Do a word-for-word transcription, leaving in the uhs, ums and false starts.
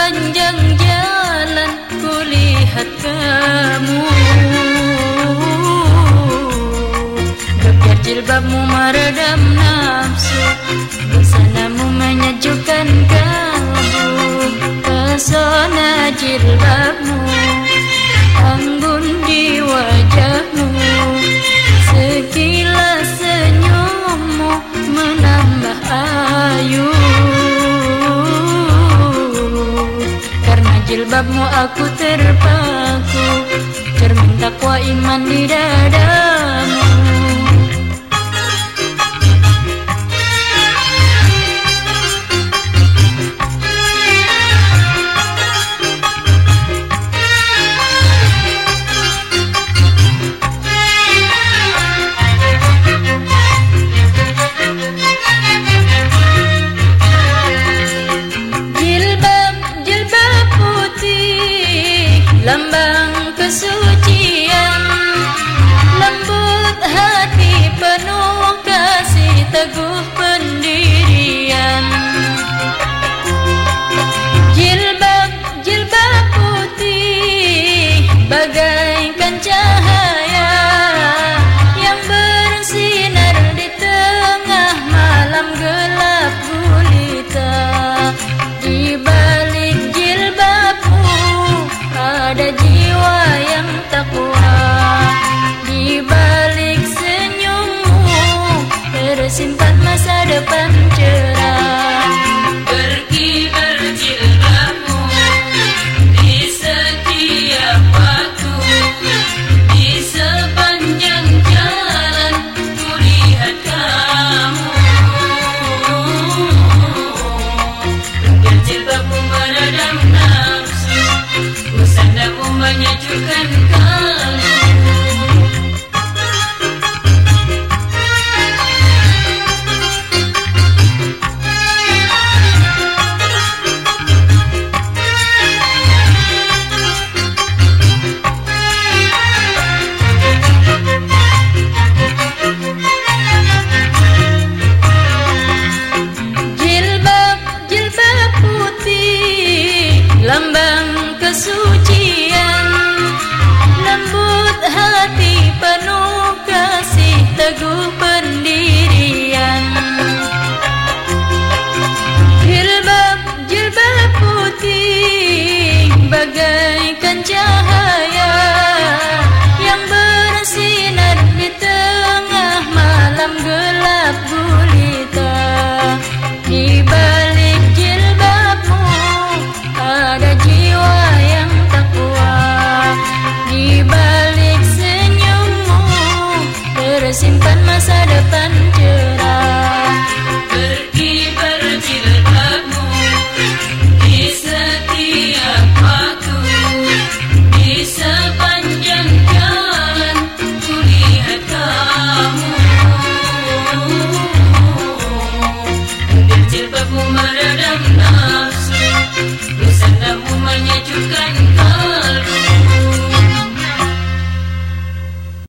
sepanjang jalan kulihat kamu. Gebiar jilbabmu meredam nafsu, busanamu menyejukkan kalbu. Pesona jilbabmu, anggun di wajahmu, sekilas senyummu menambah ayu. Karena jilbabmu aku terpaku, cermin takwa iman di dadamu. Lambang kesucian, lembut hati penuh kasih, teguh pendirian. Jilbab, jilbab putih bagaikan cahaya yang bersinar di tengah malam gelap gulita. Di balik jilbabmu ada jiwa yang takwa, di balik senyummu tersimpan masa depan cerah. Berkibar jilbabmu di setiap waktu, di sepanjang jalan kulihat kamu. Gebiar jilbabmu meredam nafsu, busanamu menyejukkan kalbu. Jilbab, jilbab putih, lambang kesucian, lembut hati penuh kasih, teguh pendirian. Jilbab, jilbab putih bagaikan cahaya